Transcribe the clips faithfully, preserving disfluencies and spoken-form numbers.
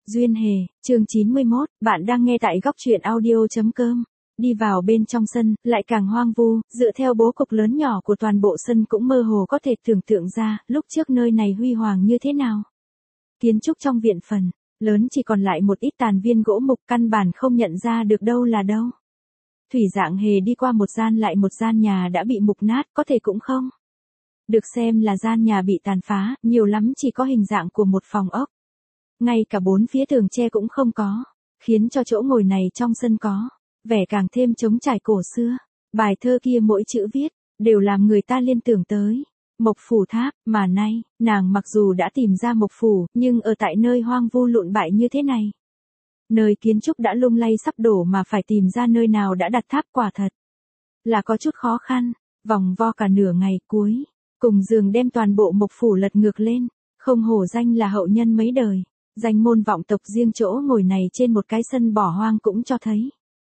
Duyên Hề, chương chín mươi mốt, bạn đang nghe tại góc truyện audio.com. Đi vào bên trong sân, lại càng hoang vu, dựa theo bố cục lớn nhỏ của toàn bộ sân cũng mơ hồ có thể tưởng tượng ra, lúc trước nơi này huy hoàng như thế nào. Kiến trúc trong viện phần lớn chỉ còn lại một ít tàn viên gỗ mục, căn bản không nhận ra được đâu là đâu. Thủy Dạng Hề đi qua một gian lại một gian nhà đã bị mục nát, có thể cũng không được xem là gian nhà bị tàn phá, nhiều lắm chỉ có hình dạng của một phòng ốc. Ngay cả bốn phía tường tre cũng không có, khiến cho chỗ ngồi này trong sân có vẻ càng thêm trống trải cổ xưa. Bài thơ kia mỗi chữ viết đều làm người ta liên tưởng tới Mộc Phủ Tháp, mà nay, nàng mặc dù đã tìm ra Mộc Phủ, nhưng ở tại nơi hoang vu lụn bại như thế này, nơi kiến trúc đã lung lay sắp đổ mà phải tìm ra nơi nào đã đặt tháp quả thật là có chút khó khăn. Vòng vo cả nửa ngày cuối, cùng giường đem toàn bộ Mộc Phủ lật ngược lên, không hổ danh là hậu nhân mấy đời. Danh môn vọng tộc riêng chỗ ngồi này trên một cái sân bỏ hoang cũng cho thấy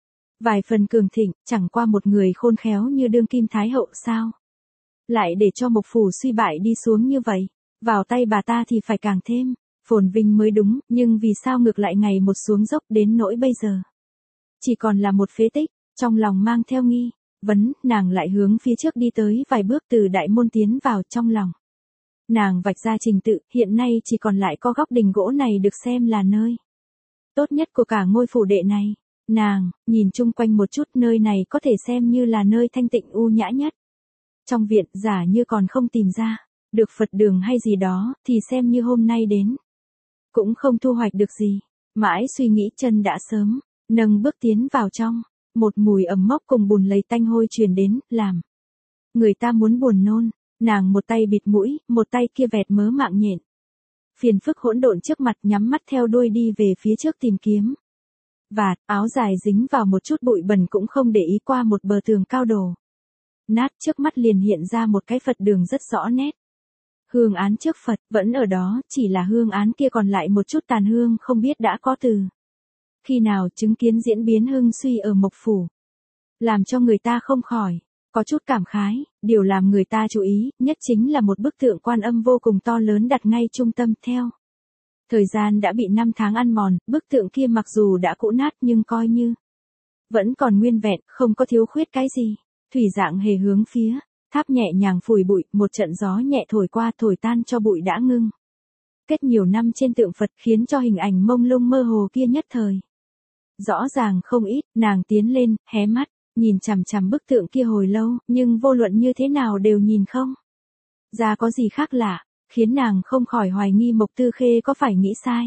vài phần cường thịnh, chẳng qua một người khôn khéo như đương kim thái hậu sao lại để cho Mộc Phủ suy bại đi xuống như vậy. Vào tay bà ta thì phải càng thêm phồn vinh mới đúng, nhưng vì sao ngược lại ngày một xuống dốc đến nỗi bây giờ chỉ còn là một phế tích. Trong lòng mang theo nghi vấn, nàng lại hướng phía trước đi tới vài bước, từ đại môn tiến vào. Trong lòng nàng vạch ra trình tự, hiện nay chỉ còn lại có góc đình gỗ này được xem là nơi tốt nhất của cả ngôi phủ đệ này. Nàng nhìn chung quanh một chút, nơi này có thể xem như là nơi thanh tịnh u nhã nhất trong viện, giả như còn không tìm ra được Phật đường hay gì đó, thì xem như hôm nay đến cũng không thu hoạch được gì. Mãi suy nghĩ, chân đã sớm nâng bước tiến vào trong. Một mùi ẩm mốc cùng bùn lầy tanh hôi truyền đến, làm người ta muốn buồn nôn. Nàng một tay bịt mũi, một tay kia vẹt mớ mạng nhện phiền phức hỗn độn trước mặt, nhắm mắt theo đuôi đi về phía trước tìm kiếm. Vạt áo dài dính vào một chút bụi bẩn cũng không để ý, qua một bờ tường cao đổ nát, trước mắt liền hiện ra một cái Phật đường rất rõ nét. Hương án trước Phật vẫn ở đó, chỉ là hương án kia còn lại một chút tàn hương, không biết đã có từ khi nào chứng kiến diễn biến hưng suy ở Mộc Phủ, làm cho người ta không khỏi có chút cảm khái. Điều làm người ta chú ý nhất chính là một bức tượng Quan Âm vô cùng to lớn đặt ngay trung tâm. Theo thời gian đã bị năm tháng ăn mòn, bức tượng kia mặc dù đã cũ nát nhưng coi như vẫn còn nguyên vẹn, không có thiếu khuyết cái gì. Thủy Dạng Hề hướng phía tháp nhẹ nhàng phủi bụi, một trận gió nhẹ thổi qua, thổi tan cho bụi đã ngưng kết nhiều năm trên tượng Phật, khiến cho hình ảnh mông lung mơ hồ kia nhất thời rõ ràng không ít. Nàng tiến lên, hé mắt nhìn chằm chằm bức tượng kia hồi lâu, nhưng vô luận như thế nào đều nhìn không ra có gì khác lạ, khiến nàng không khỏi hoài nghi Mộc Tư Khê có phải nghĩ sai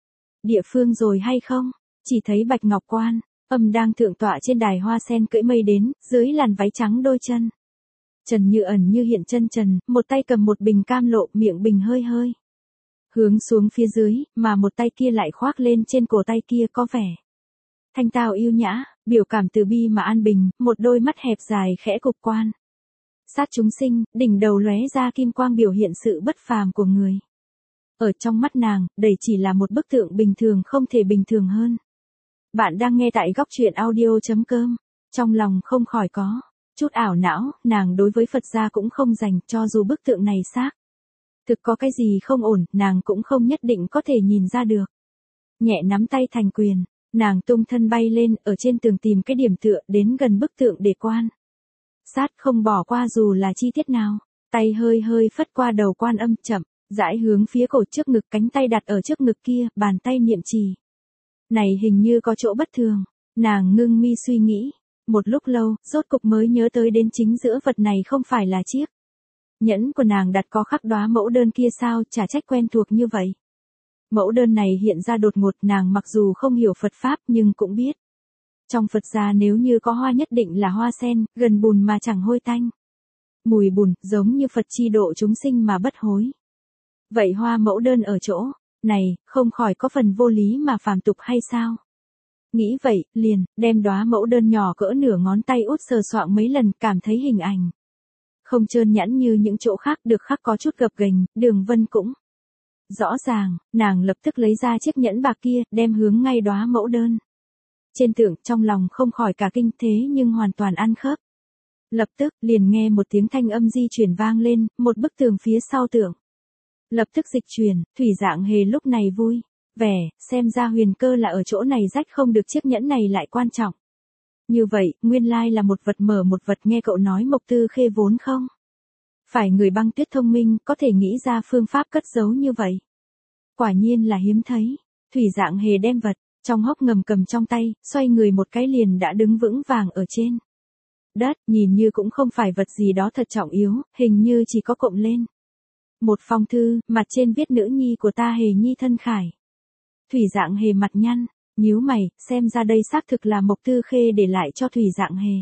địa phương rồi hay không. Chỉ thấy Bạch Ngọc Quan Âm đang thượng tọa trên đài hoa sen, cưỡi mây đến, dưới làn váy trắng, đôi chân trần như ẩn như hiện chân trần, một tay cầm một bình cam lộ, miệng bình hơi hơi hướng xuống phía dưới, mà một tay kia lại khoác lên trên cổ tay kia, có vẻ thanh tao yêu nhã, biểu cảm từ bi mà an bình. Một đôi mắt hẹp dài khẽ cục quan sát chúng sinh, đỉnh đầu lóe ra kim quang, biểu hiện sự bất phàm của người. Ở trong mắt nàng, đây chỉ là một bức tượng bình thường, không thể bình thường hơn. Bạn đang nghe tại góc truyện audio.com. Trong lòng không khỏi có chút ảo não, nàng đối với Phật gia cũng không dành, cho dù bức tượng này xác thực có cái gì không ổn, nàng cũng không nhất định có thể nhìn ra được. Nhẹ nắm tay thành quyền, nàng tung thân bay lên, ở trên tường tìm cái điểm tựa, đến gần bức tượng để quan sát, không bỏ qua dù là chi tiết nào. Tay hơi hơi phất qua đầu Quan Âm, chậm rãi hướng phía cổ trước ngực, cánh tay đặt ở trước ngực kia, bàn tay niệm trì. Này hình như có chỗ bất thường. Nàng ngưng mi suy nghĩ một lúc lâu, rốt cục mới nhớ tới đến chính giữa vật này không phải là chiếc nhẫn của nàng đặt có khắc đóa mẫu đơn kia sao, chả trách quen thuộc như vậy. Mẫu đơn này hiện ra đột ngột, nàng mặc dù không hiểu Phật Pháp nhưng cũng biết trong Phật gia nếu như có hoa nhất định là hoa sen, gần bùn mà chẳng hôi tanh. Mùi bùn, giống như Phật chi độ chúng sinh mà bất hối. Vậy hoa mẫu đơn ở chỗ này, không khỏi có phần vô lý mà phàm tục hay sao? Nghĩ vậy, liền đem đóa mẫu đơn nhỏ cỡ nửa ngón tay út sờ soạng mấy lần, cảm thấy hình ảnh không trơn nhẵn như những chỗ khác, được khắc có chút gập ghềnh, đường vân cũng rõ ràng. Nàng lập tức lấy ra chiếc nhẫn bạc kia, đem hướng ngay đóa mẫu đơn trên tượng, trong lòng không khỏi cả kinh, thế nhưng hoàn toàn ăn khớp. Lập tức, liền nghe một tiếng thanh âm di chuyển vang lên, một bức tường phía sau tượng lập tức dịch chuyển. Thủy Dạng Hề lúc này vui Vẻ, xem ra huyền cơ là ở chỗ này rách không được chiếc nhẫn này lại quan trọng. Như vậy, nguyên lai là một vật mở một vật nghe cậu nói Mộc Tư Khê vốn không? Phải người băng tuyết thông minh có thể nghĩ ra phương pháp cất giấu như vậy. Quả nhiên là hiếm thấy. Thủy Dạng Hề đem vật, trong hốc ngầm cầm trong tay, xoay người một cái liền đã đứng vững vàng ở trên đất, nhìn như cũng không phải vật gì đó thật trọng yếu, hình như chỉ có cộm lên. Một phong thư, mặt trên viết nữ nhi của ta Hề Nhi thân khải. Thủy Dạng Hề mặt nhăn, nhíu mày, xem ra đây xác thực là Mộc Tư Khê để lại cho Thủy Dạng Hề.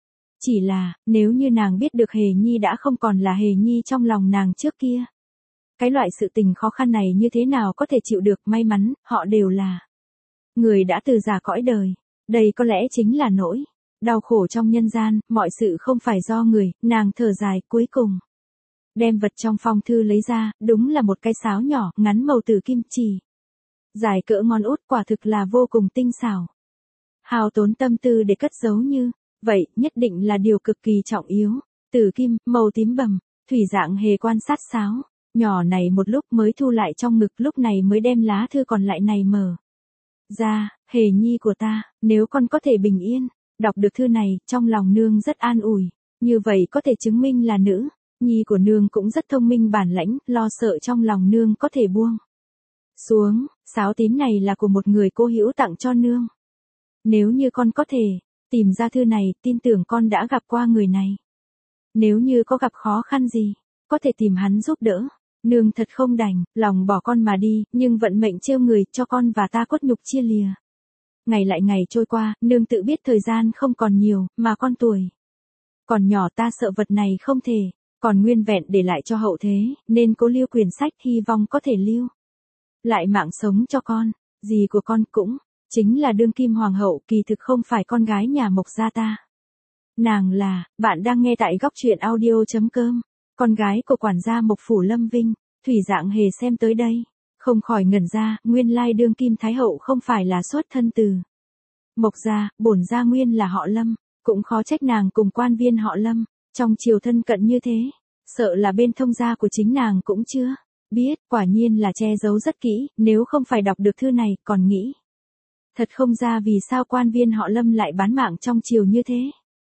Chỉ là, nếu như nàng biết được Hề Nhi đã không còn là Hề Nhi trong lòng nàng trước kia. Cái loại sự tình khó khăn này như thế nào có thể chịu được, may mắn, họ đều là người đã từ già cõi đời. Đây có lẽ chính là nỗi đau khổ trong nhân gian, mọi sự không phải do người, nàng thở dài cuối cùng. Đem vật trong phong thư lấy ra, đúng là một cái sáo nhỏ, ngắn màu tử kim chỉ. Dài cỡ ngón út, quả thực là vô cùng tinh xảo. Hao tốn tâm tư để cất giấu như vậy, nhất định là điều cực kỳ trọng yếu. Tử kim, màu tím bầm, Thủy Dạng Hề quan sát sáo nhỏ này một lúc mới thu lại trong ngực, lúc này mới đem lá thư còn lại này mở ra. Hề Nhi của ta, nếu con có thể bình yên đọc được thư này, trong lòng nương rất an ủi. Như vậy có thể chứng minh là nữ nhi của nương cũng rất thông minh bản lãnh, lo sợ trong lòng nương có thể buông xuống. Sáo tím này là của một người cô hữu tặng cho nương. Nếu như con có thể tìm ra thư này, tin tưởng con đã gặp qua người này. Nếu như có gặp khó khăn gì, có thể tìm hắn giúp đỡ. Nương thật không đành lòng bỏ con mà đi, nhưng vận mệnh trêu người, cho con và ta cốt nhục chia lìa. Ngày lại ngày trôi qua, nương tự biết thời gian không còn nhiều, mà con tuổi còn nhỏ, ta sợ vật này không thể còn nguyên vẹn để lại cho hậu thế, nên cố lưu quyển sách, hy vọng có thể lưu lại mạng sống cho con. Dì của con cũng chính là đương kim hoàng hậu, kỳ thực không phải con gái nhà Mộc gia ta. Nàng là, bạn đang nghe tại góc truyện audio.com, con gái của quản gia Mộc phủ Lâm Vinh. Thủy Dạng Hề xem tới đây, không khỏi ngẩn ra, nguyên lai đương kim thái hậu không phải là xuất thân từ Mộc gia, bổn gia nguyên là họ Lâm, cũng khó trách nàng cùng quan viên họ Lâm trong triều thân cận như thế, sợ là bên thông gia của chính nàng cũng chưa biết, quả nhiên là che giấu rất kỹ, nếu không phải đọc được thư này, còn nghĩ thật không ra vì sao quan viên họ Lâm lại bán mạng trong triều như thế.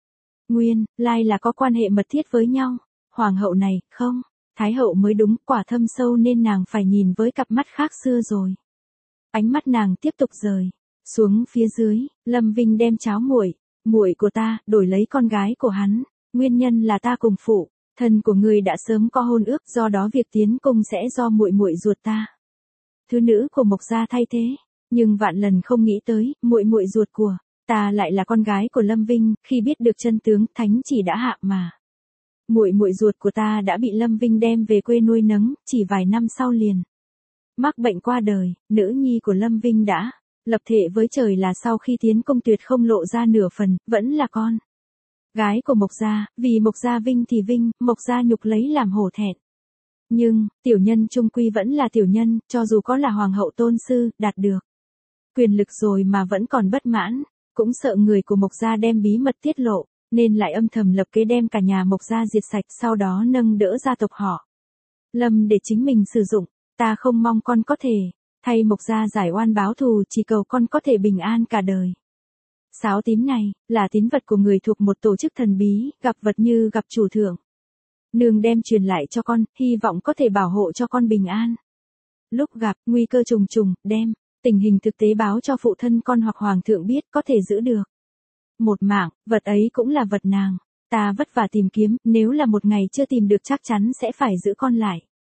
Nguyên lai là có quan hệ mật thiết với nhau. Hoàng hậu này, không, thái hậu mới đúng, quả thâm sâu nên nàng phải nhìn với cặp mắt khác xưa rồi. Ánh mắt nàng tiếp tục rời xuống phía dưới. Lâm Vinh đem cháo muội, muội của ta, đổi lấy con gái của hắn. Nguyên nhân là ta cùng phụ thân của người đã sớm có hôn ước, do đó việc tiến cung sẽ do muội muội ruột ta, thứ nữ của Mộc gia thay thế. Nhưng vạn lần không nghĩ tới, muội muội ruột của ta lại là con gái của Lâm Vinh. Khi biết được chân tướng, thánh chỉ đã hạ mà muội muội ruột của ta đã bị Lâm Vinh đem về quê nuôi nấng, chỉ vài năm sau liền mắc bệnh qua đời. Nữ nhi của Lâm Vinh đã lập thệ với trời là sau khi tiến công tuyệt không lộ ra nửa phần, vẫn là con gái của Mộc gia, vì Mộc gia vinh thì vinh, Mộc gia nhục lấy làm hổ thẹn. Nhưng, tiểu nhân trung quy vẫn là tiểu nhân, cho dù có là hoàng hậu tôn sư, đạt được quyền lực rồi mà vẫn còn bất mãn, cũng sợ người của Mộc gia đem bí mật tiết lộ, nên lại âm thầm lập kế đem cả nhà Mộc gia diệt sạch, sau đó nâng đỡ gia tộc họ Lâm để chính mình sử dụng. Ta không mong con có thể thay Mộc gia giải oan báo thù, chỉ cầu con có thể bình an cả đời. Sáo tím này là tín vật của người thuộc một tổ chức thần bí, gặp vật như gặp chủ thượng. Nương đem truyền lại cho con, hy vọng có thể bảo hộ cho con bình an. Lúc gặp nguy cơ trùng trùng, đem tình hình thực tế báo cho phụ thân con hoặc hoàng thượng biết, có thể giữ được một mạng. Vật ấy cũng là vật nàng ta vất vả tìm kiếm, nếu là một ngày chưa tìm được chắc chắn sẽ phải giữ con lại.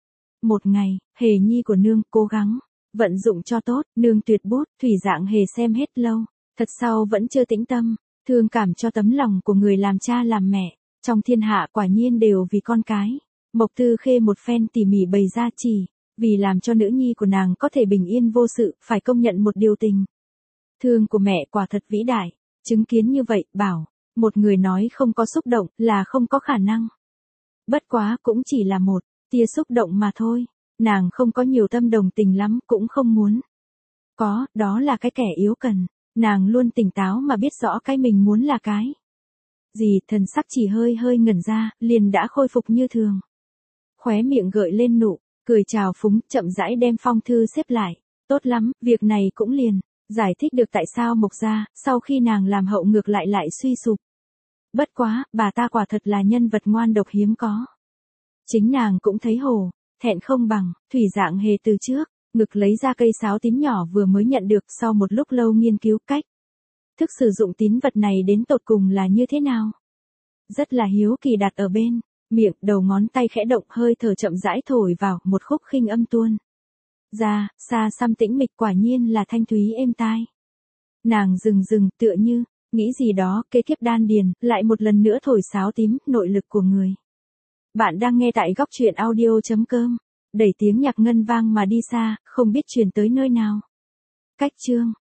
Một ngày, Hề Nhi của nương cố gắng vận dụng cho tốt. Nương tuyệt bút. Thủy Dạng Hề xem hết lâu thật sau vẫn chưa tĩnh tâm, thương cảm cho tấm lòng của người làm cha làm mẹ trong thiên hạ, quả nhiên đều vì con cái. Mộc Tư Khê một phen tỉ mỉ bày ra, chỉ vì làm cho nữ nhi của nàng có thể bình yên vô sự, phải công nhận một điều tình thương của mẹ quả thật vĩ đại. Chứng kiến như vậy, bảo một người nói không có xúc động là không có khả năng. Bất quá cũng chỉ là một tia xúc động mà thôi. Nàng không có nhiều tâm đồng tình lắm, cũng không muốn có, đó là cái kẻ yếu cần. Nàng luôn tỉnh táo mà biết rõ cái mình muốn là cái gì. Thần sắc chỉ hơi hơi ngẩn ra, liền đã khôi phục như thường. Khóe miệng gợi lên nụ cười trào phúng, chậm rãi đem phong thư xếp lại. Tốt lắm, việc này cũng liền giải thích được tại sao Mộc gia, sau khi nàng làm hậu ngược lại lại suy sụp. Bất quá, bà ta quả thật là nhân vật ngoan độc hiếm có. Chính nàng cũng thấy hổ, thẹn không bằng, Thủy Dạng Hề từ trước, ngực lấy ra cây sáo tím nhỏ vừa mới nhận được sau một lúc lâu nghiên cứu cách thức sử dụng tín vật này đến tột cùng là như thế nào. Rất là hiếu kỳ đặt ở bên miệng, đầu ngón tay khẽ động, hơi thở chậm rãi thổi vào, một khúc khinh âm tuôn ra, xa xăm tĩnh mịch, quả nhiên là thanh thúy êm tai. Nàng dừng dừng, tựa như nghĩ gì đó, kế tiếp đan điền, lại một lần nữa thổi sáo tím, nội lực của người. Bạn đang nghe tại góc truyện audio.com. Đẩy tiếng nhạc ngân vang mà đi xa, không biết truyền tới nơi nào. Cách chương